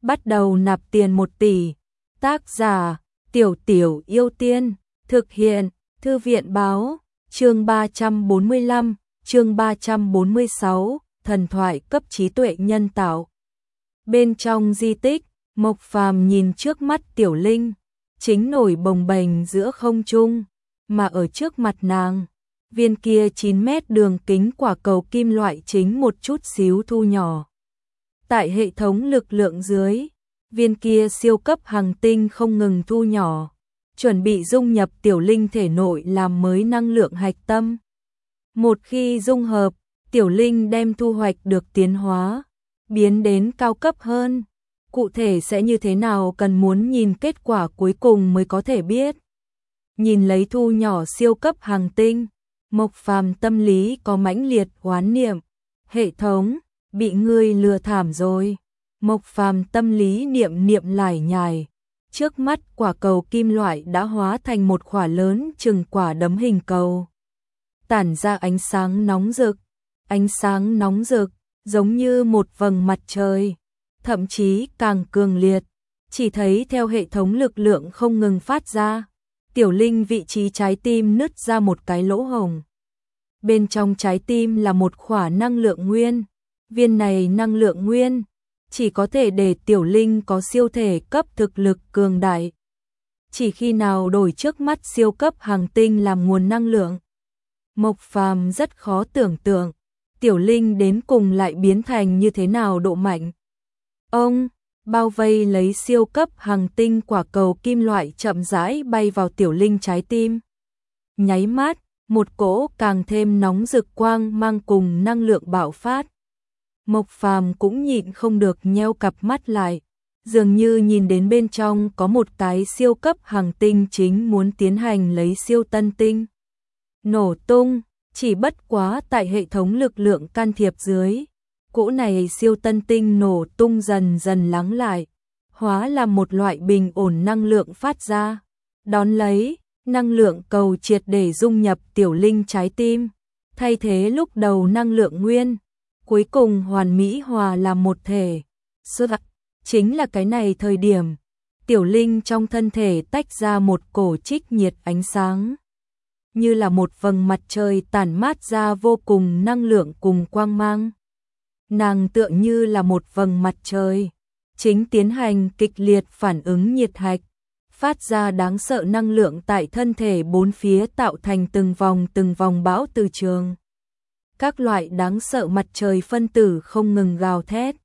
bắt đầu nạp tiền 1 tỷ. Tác giả: Tiểu Tiểu Yêu Tiên. Thực hiện: Thư viện Báo. Chương 345, chương 346, thần thoại cấp trí tuệ nhân tạo. Bên trong di tích, Mộc Phàm nhìn trước mắt Tiểu Linh, chính nổi bồng bềnh giữa không trung, mà ở trước mặt nàng, viên kia 9 mét đường kính quả cầu kim loại chính một chút xíu thu nhỏ. Tại hệ thống lực lượng dưới, viên kia siêu cấp hành tinh không ngừng thu nhỏ, chuẩn bị dung nhập Tiểu Linh thể nội làm mới năng lượng hạch tâm. Một khi dung hợp, Tiểu Linh đem thu hoạch được tiến hóa, biến đến cao cấp hơn. Cụ thể sẽ như thế nào cần muốn nhìn kết quả cuối cùng mới có thể biết. Nhìn lấy thu nhỏ siêu cấp hành tinh, Mộc Phàm tâm lý có mãnh liệt oán niệm. Hệ thống, bị ngươi lừa thảm rồi. Mộc Phàm tâm lý niệm niệm lải nhải. Trước mắt quả cầu kim loại đã hóa thành một quả lớn chừng quả đấm hình cầu. Tản ra ánh sáng nóng rực. Ánh sáng nóng rực, giống như một vầng mặt trời. Thậm chí càng cường liệt. Chỉ thấy theo hệ thống lực lượng không ngừng phát ra, Tiểu Linh vị trí trái tim nứt ra một cái lỗ hổng. Bên trong trái tim là một khỏa năng lượng nguyên. Viên này năng lượng nguyên chỉ có thể để Tiểu Linh có siêu thể cấp thực lực cường đại. Chỉ khi nào đổi trước mắt siêu cấp hành tinh làm nguồn năng lượng, Mộc Phàm rất khó tưởng tượng Tiểu Linh đến cùng lại biến thành như thế nào độ mạnh. Ông bao vây lấy siêu cấp hành tinh quả cầu kim loại chậm rãi bay vào Tiểu Linh trái tim. Nháy mắt, một cỗ càng thêm nóng rực quang mang cùng năng lượng bạo phát. Mộc Phàm cũng nhịn không được nheo cặp mắt lại, dường như nhìn đến bên trong có một cái siêu cấp hành tinh chính muốn tiến hành lấy siêu tân tinh. Nổ tung, chỉ bất quá tại hệ thống lực lượng can thiệp dưới, cỗ này siêu tân tinh nổ tung dần dần lắng lại, hóa làm một loại bình ổn năng lượng phát ra. Đón lấy, năng lượng cầu triệt để dung nhập Tiểu Linh trái tim, thay thế lúc đầu năng lượng nguyên, cuối cùng hoàn mỹ hòa làm một thể. Chính là cái này thời điểm, Tiểu Linh trong thân thể tách ra một cổ trích nhiệt ánh sáng, như là một vầng mặt trời tản mát ra vô cùng năng lượng cùng quang mang. Nàng tựa như là một vầng mặt trời, chính tiến hành kịch liệt phản ứng nhiệt hạch, phát ra đáng sợ năng lượng tại thân thể bốn phía tạo thành từng vòng bão từ trường. Các loại đáng sợ mặt trời phân tử không ngừng gào thét,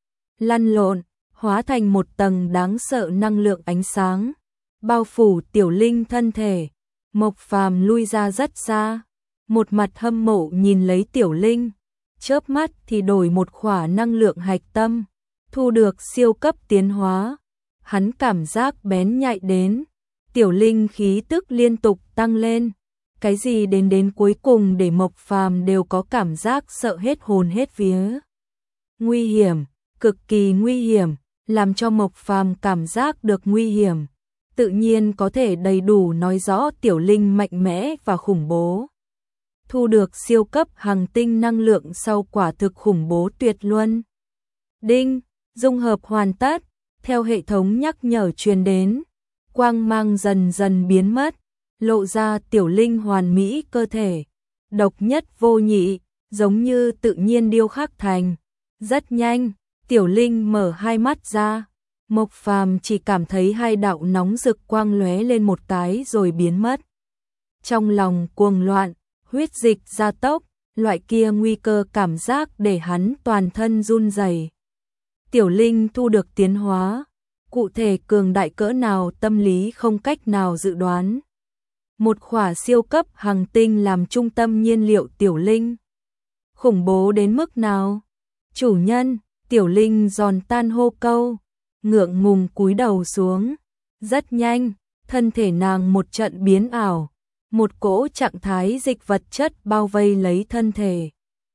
lăn lộn, hóa thành một tầng đáng sợ năng lượng ánh sáng, bao phủ Tiểu Linh thân thể. Mộc Phàm lui ra rất xa, một mặt hâm mộ nhìn lấy Tiểu Linh, chớp mắt thì đổi một khỏa năng lượng hạch tâm, thu được siêu cấp tiến hóa. Hắn cảm giác bén nhạy đến, Tiểu Linh khí tức liên tục tăng lên, cái gì đến cuối cùng để Mộc Phàm đều có cảm giác sợ hết hồn hết vía. Nguy hiểm, cực kỳ nguy hiểm, làm cho Mộc Phàm cảm giác được nguy hiểm, tự nhiên có thể đầy đủ nói rõ Tiểu Linh mạnh mẽ và khủng bố. Thu được siêu cấp hành tinh năng lượng sau quả thực khủng bố tuyệt luân. Đinh, dung hợp hoàn tất, theo hệ thống nhắc nhở truyền đến, quang mang dần dần biến mất, lộ ra Tiểu Linh hoàn mỹ cơ thể, độc nhất vô nhị, giống như tự nhiên điêu khắc thành. Rất nhanh, Tiểu Linh mở hai mắt ra, Mộc Phàm chỉ cảm thấy hai đạo nóng rực quang lóe lên một cái rồi biến mất. Trong lòng cuồng loạn, huyết dịch gia tốc, loại kia nguy cơ cảm giác để hắn toàn thân run rẩy. Tiểu Linh thu được tiến hóa, cụ thể cường đại cỡ nào tâm lý không cách nào dự đoán. Một khỏa siêu cấp hành tinh làm trung tâm nhiên liệu Tiểu Linh. Khủng bố đến mức nào? Chủ nhân, Tiểu Linh giòn tan hô câu, ngượng ngùng cúi đầu xuống. Rất nhanh, thân thể nàng một trận biến ảo, một cỗ trạng thái dịch vật chất bao vây lấy thân thể,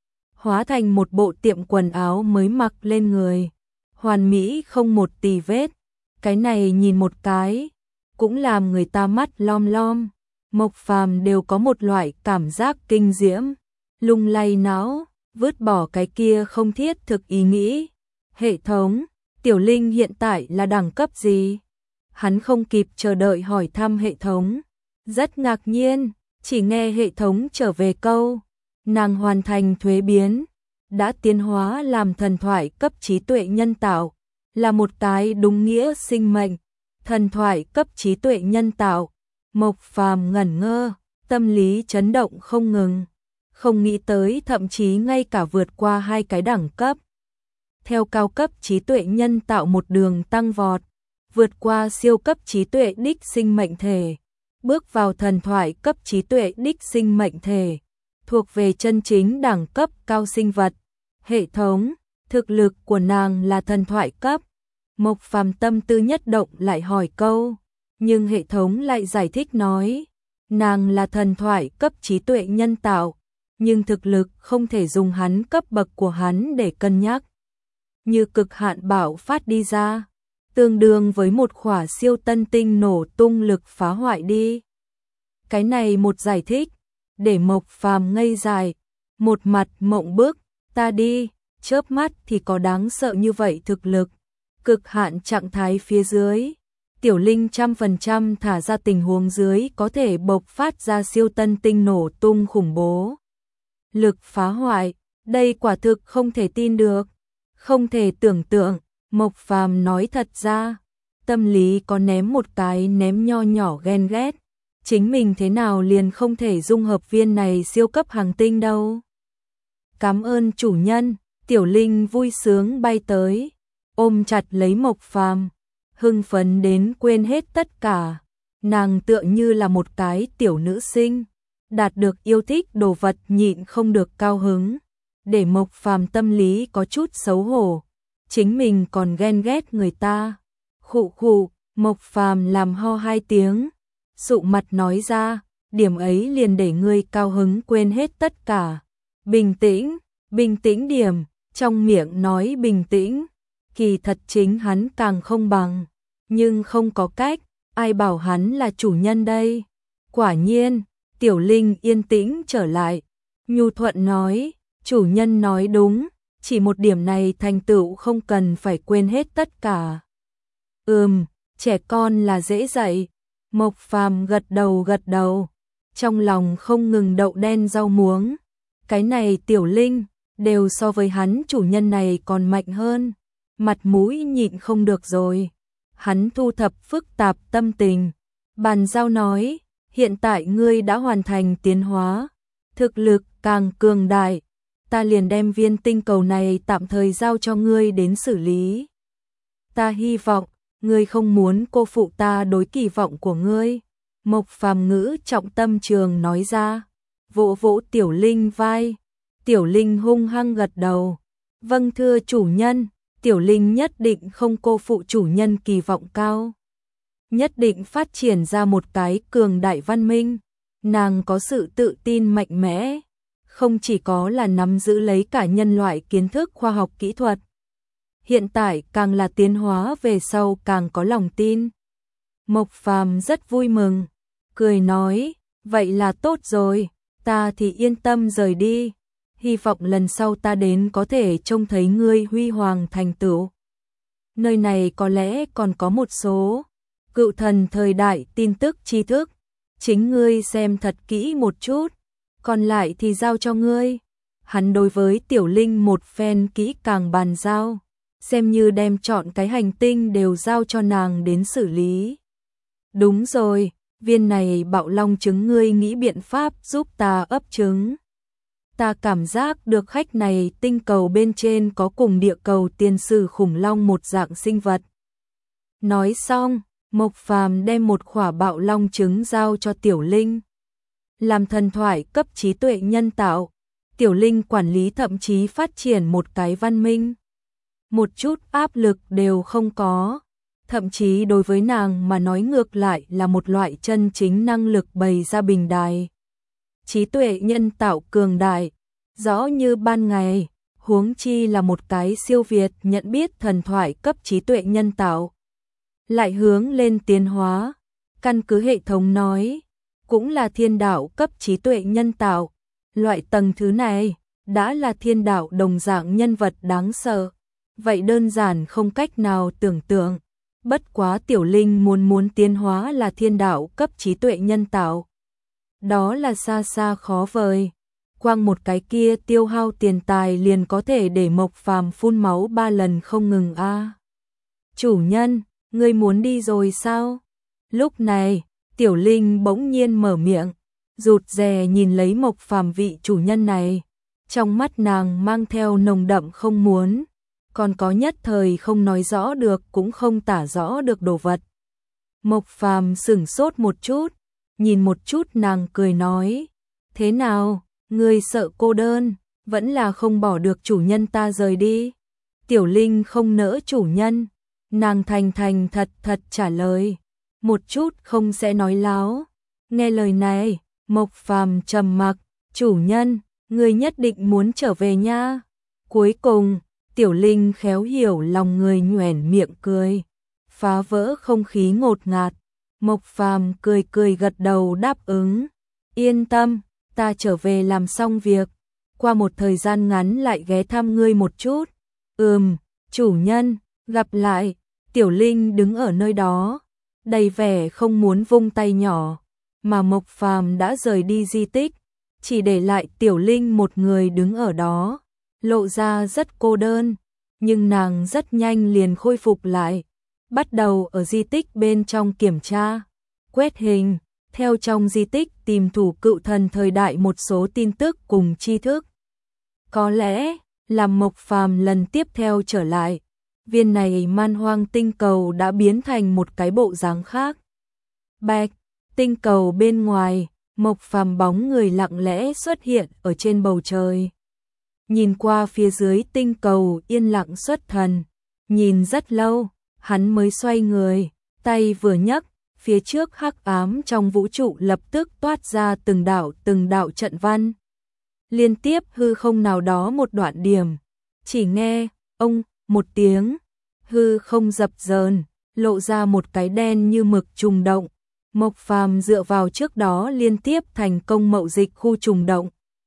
hóa thành một bộ tiệm quần áo mới mặc lên người, hoàn mỹ không một tì vết. Cái này nhìn một cái, cũng làm người ta mắt lom lom. Mộc Phàm đều có một loại cảm giác kinh diễm, lung lay não, vứt bỏ cái kia không thiết thực ý nghĩ. Hệ thống, Tiểu Linh hiện tại là đẳng cấp gì? Hắn không kịp chờ đợi hỏi thăm hệ thống. Rất ngạc nhiên, chỉ nghe hệ thống trở về câu. Nàng hoàn thành thuế biến, đã tiến hóa làm thần thoại cấp trí tuệ nhân tạo, là một cái đúng nghĩa sinh mệnh. Thần thoại cấp trí tuệ nhân tạo. Mộc Phàm ngẩn ngơ, tâm lý chấn động không ngừng. Không nghĩ tới thậm chí ngay cả vượt qua 2 cái đẳng cấp. Theo cao cấp trí tuệ nhân tạo một đường tăng vọt, vượt qua siêu cấp trí tuệ đích sinh mệnh thể, bước vào thần thoại cấp trí tuệ đích sinh mệnh thể, thuộc về chân chính đẳng cấp cao sinh vật. Hệ thống, thực lực của nàng là thần thoại cấp. Mộc Phàm tâm tư nhất động lại hỏi câu, nhưng hệ thống lại giải thích nói, nàng là thần thoại cấp trí tuệ nhân tạo, nhưng thực lực không thể dùng hắn cấp bậc của hắn để cân nhắc. Như cực hạn bạo phát đi ra, tương đương với một khỏa siêu tân tinh nổ tung lực phá hoại đi. Cái này một giải thích, để Mộc Phàm ngây dài, một mặt mộng bức, ta đi, chớp mắt thì có đáng sợ như vậy thực lực. Cực hạn trạng thái phía dưới, Tiểu Linh 100% thả ra tình huống dưới có thể bộc phát ra siêu tân tinh nổ tung khủng bố. Lực phá hoại, đây quả thực không thể tin được, không thể tưởng tượng. Mộc Phàm nói thật ra, tâm lý có ném một cái ném nho nhỏ ghen ghét. Chính mình thế nào liền không thể dung hợp viên này siêu cấp hành tinh đâu. Cảm ơn chủ nhân, Tiểu Linh vui sướng bay tới, ôm chặt lấy Mộc Phàm, hưng phấn đến quên hết tất cả. Nàng tựa như là một cái tiểu nữ sinh, đạt được yêu thích đồ vật nhịn không được cao hứng, để Mộc Phàm tâm lý có chút xấu hổ. Chính mình còn ghen ghét người ta. Khụ khụ, Mộc Phàm làm ho 2 tiếng, sụ mặt nói ra, điểm ấy liền để ngươi cao hứng quên hết tất cả. Bình tĩnh điểm, trong miệng nói bình tĩnh, kỳ thật chính hắn càng không bằng, nhưng không có cách, ai bảo hắn là chủ nhân đây. Quả nhiên, Tiểu Linh yên tĩnh trở lại, nhu thuận nói, chủ nhân nói đúng, chỉ một điểm này thành tựu không cần phải quên hết tất cả. Trẻ con là dễ dạy. Mộc Phàm gật đầu, trong lòng không ngừng đậu đen rau muống. Cái này Tiểu Linh, đều so với hắn chủ nhân này còn mạnh hơn. Mặt mũi nhịn không được rồi. Hắn thu thập phức tạp tâm tình, bàn giao nói, hiện tại ngươi đã hoàn thành tiến hóa, thực lực càng cường đại, ta liền đem viên tinh cầu này tạm thời giao cho ngươi đến xử lý. Ta hy vọng, ngươi không muốn cô phụ ta đối kỳ vọng của ngươi. Mộc Phàm ngữ trọng tâm trường nói ra, vỗ vỗ Tiểu Linh vai. Tiểu Linh hung hăng gật đầu. Vâng thưa chủ nhân, Tiểu Linh nhất định không cô phụ chủ nhân kỳ vọng cao. Nhất định phát triển ra một cái cường đại văn minh. Nàng có sự tự tin mạnh mẽ, không chỉ có là nắm giữ lấy cả nhân loại kiến thức khoa học kỹ thuật. Hiện tại càng là tiến hóa về sau càng có lòng tin. Mộc Phàm rất vui mừng, cười nói, vậy là tốt rồi, ta thì yên tâm rời đi. Hy vọng lần sau ta đến có thể trông thấy ngươi huy hoàng thành tựu. Nơi này có lẽ còn có một số cựu thần thời đại tin tức tri thức, chính ngươi xem thật kỹ một chút, còn lại thì giao cho ngươi. Hắn đối với Tiểu Linh một phen kỹ càng bàn giao, xem như đem chọn cái hành tinh đều giao cho nàng đến xử lý. Đúng rồi, viên này bạo long trứng ngươi nghĩ biện pháp giúp ta ấp trứng. Ta cảm giác được khách này tinh cầu bên trên có cùng địa cầu tiền sử khủng long một dạng sinh vật. Nói xong, Mộc Phàm đem một khỏa bạo long trứng giao cho Tiểu Linh. Làm thần thoại cấp trí tuệ nhân tạo, Tiểu Linh quản lý thậm chí phát triển một cái văn minh. Một chút áp lực đều không có, thậm chí đối với nàng mà nói ngược lại là một loại chân chính năng lực bày ra bình đài. Trí tuệ nhân tạo cường đại, rõ như ban ngày, huống chi là một cái siêu việt nhận biết thần thoại cấp trí tuệ nhân tạo. Lại hướng lên tiến hóa, căn cứ hệ thống nói, cũng là thiên đạo cấp trí tuệ nhân tạo. Loại tầng thứ này, đã là thiên đạo đồng dạng nhân vật đáng sợ. vậy đơn giản không cách nào tưởng tượng. Bất quá Tiểu Linh muốn tiến hóa là thiên đạo cấp trí tuệ nhân tạo. Đó là xa xa khó vời. Quang một cái kia tiêu hao tiền tài liền có thể để Mộc Phàm phun máu 3 lần không ngừng a. Chủ nhân, ngươi muốn đi rồi sao? Lúc này, Tiểu Linh bỗng nhiên mở miệng, rụt rè nhìn lấy Mộc Phàm vị chủ nhân này. Trong mắt nàng mang theo nồng đậm không muốn, còn có nhất thời không nói rõ được cũng không tả rõ được đồ vật. Mộc Phàm sửng sốt một chút, nhìn một chút nàng cười nói, thế nào, ngươi sợ cô đơn, vẫn là không bỏ được chủ nhân ta rời đi. Tiểu Linh không nỡ chủ nhân, nàng thành thành thật thật trả lời, một chút không sẽ nói láo. Nghe lời này, Mộc Phàm trầm mặc, chủ nhân, ngươi nhất định muốn trở về nha. Cuối cùng, Tiểu Linh khéo hiểu lòng người nhoẻn miệng cười, phá vỡ không khí ngột ngạt. Mộc Phàm cười cười gật đầu đáp ứng, yên tâm, ta trở về làm xong việc, qua một thời gian ngắn lại ghé thăm ngươi một chút. Chủ nhân, gặp lại. Tiểu Linh đứng ở nơi đó, đầy vẻ không muốn vung tay nhỏ, mà Mộc Phàm đã rời đi di tích, chỉ để lại Tiểu Linh một người đứng ở đó, lộ ra rất cô đơn, nhưng nàng rất nhanh liền khôi phục lại, bắt đầu ở di tích bên trong kiểm tra, quét hình, theo trong di tích tìm thủ cựu thần thời đại một số tin tức cùng tri thức. Có lẽ, làm Mộc Phàm lần tiếp theo trở lại, viên này man hoang tinh cầu đã biến thành một cái bộ dáng khác. Bạch, tinh cầu bên ngoài, Mộc Phàm bóng người lặng lẽ xuất hiện ở trên bầu trời. Nhìn qua phía dưới tinh cầu yên lặng xuất thần, nhìn rất lâu, hắn mới xoay người, tay vừa nhấc, phía trước hắc ám trong vũ trụ lập tức toát ra từng đạo trận văn. Liên tiếp hư không nào đó một đoạn điểm, chỉ nghe, ông, một tiếng, hư không dập dờn, lộ ra một cái đen như mực trùng động. Mộc Phàm dựa vào trước đó liên tiếp thành công mậu dịch khu trùng động,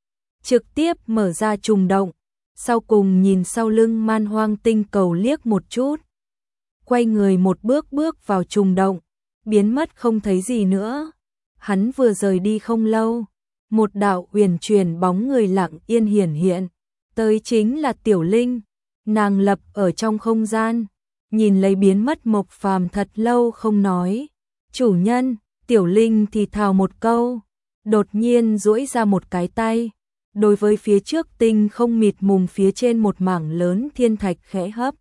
trực tiếp mở ra trùng động, sau cùng nhìn sau lưng man hoang tinh cầu liếc một chút, quay người một bước bước vào trùng động, biến mất không thấy gì nữa. Hắn vừa rời đi không lâu, một đạo uyển chuyển bóng người lặng yên hiển hiện, tới chính là Tiểu Linh. Nàng lập ở trong không gian, nhìn lấy biến mất Mộc Phàm thật lâu không nói. Chủ nhân, Tiểu Linh thì thào một câu, đột nhiên duỗi ra một cái tay, đối với phía trước tinh không mịt mùng phía trên một mảng lớn thiên thạch khẽ hấp.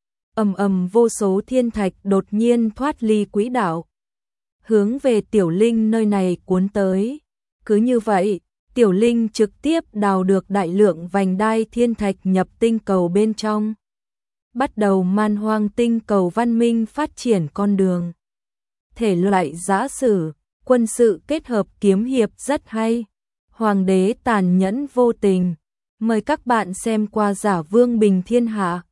Ầm ầm vô số thiên thạch đột nhiên thoát ly quỹ đạo, hướng về Tiểu Linh nơi này cuốn tới. Cứ như vậy, Tiểu Linh trực tiếp đào được đại lượng vành đai thiên thạch nhập tinh cầu bên trong. Bắt đầu man hoang tinh cầu văn minh phát triển con đường. Thể loại giã sử, quân sự kết hợp kiếm hiệp rất hay. Hoàng đế tàn nhẫn vô tình. Mời các bạn xem qua Giả Vương Bình Thiên Hạ.